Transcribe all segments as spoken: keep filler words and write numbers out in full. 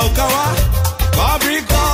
kawa, Fabrico.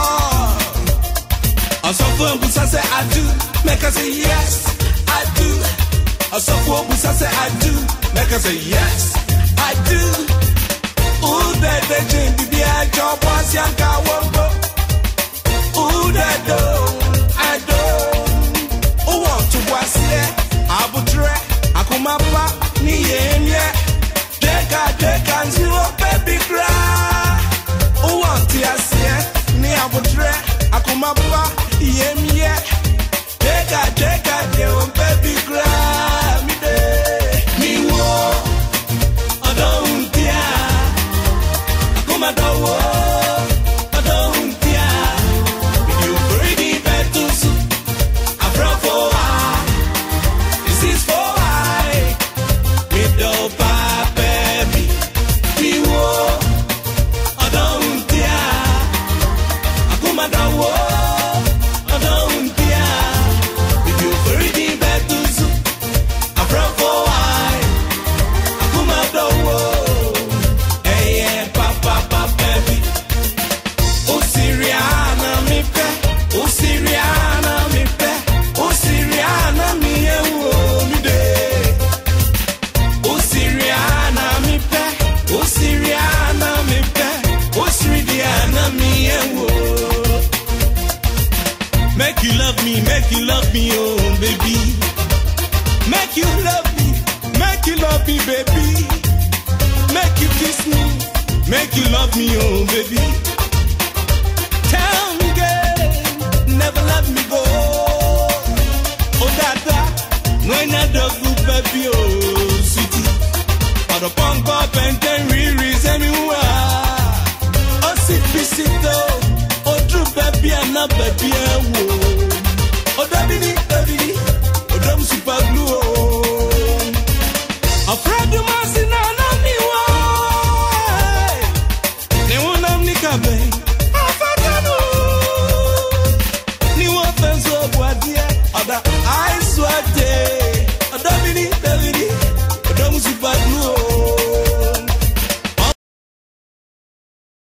A software boots I say I do, make us say yes, I do. A software boots I say I do, make us say yes, I do. Ooh, that the gym be a job was young Kawambo. Ooh, that do, I do. Who want to was here? I would try, I come up, me and yeah. Deka, deka, zero baby cry. Who want to see? Me, I would try, I come up, yeah, me, yeah. Deka, deka, zero baby cry. Me, de, me, wo, I don't care. I come up, I don't care. You pretty bad to see. I'm from for I. This is for I. Me, do, baby. Me, wo, I don't care. I come up, I don't care. If you pretty bad to see. I'm from for I. I come up, hey, yeah, papa, papa, baby. Oh, Syriana, me pe. Oh, Syriana, me pe. Oh, Syriana, me e wo mi de. Oh, Syriana, me pe. Oh, Syriana, me pe. Oh, Syriana, me e wo. Make you love me, make you love me, oh baby. Make you love me, make you love me, baby. Make you kiss me, make you love me, oh baby. Tell me, girl, never let me go. Oh, dada, when I do good, baby, oh, city. Or the punk up and then re-reason you are. Oh, sit, be sit, oh, oh, true, baby, and not baby, oh. Oh, Davidi, Davidi, oh, damn super blue, oh. Afraid you must see none of me, why? They won't have me coming. I swear, oh, Davidi, Davidi, oh, damn super blue, oh.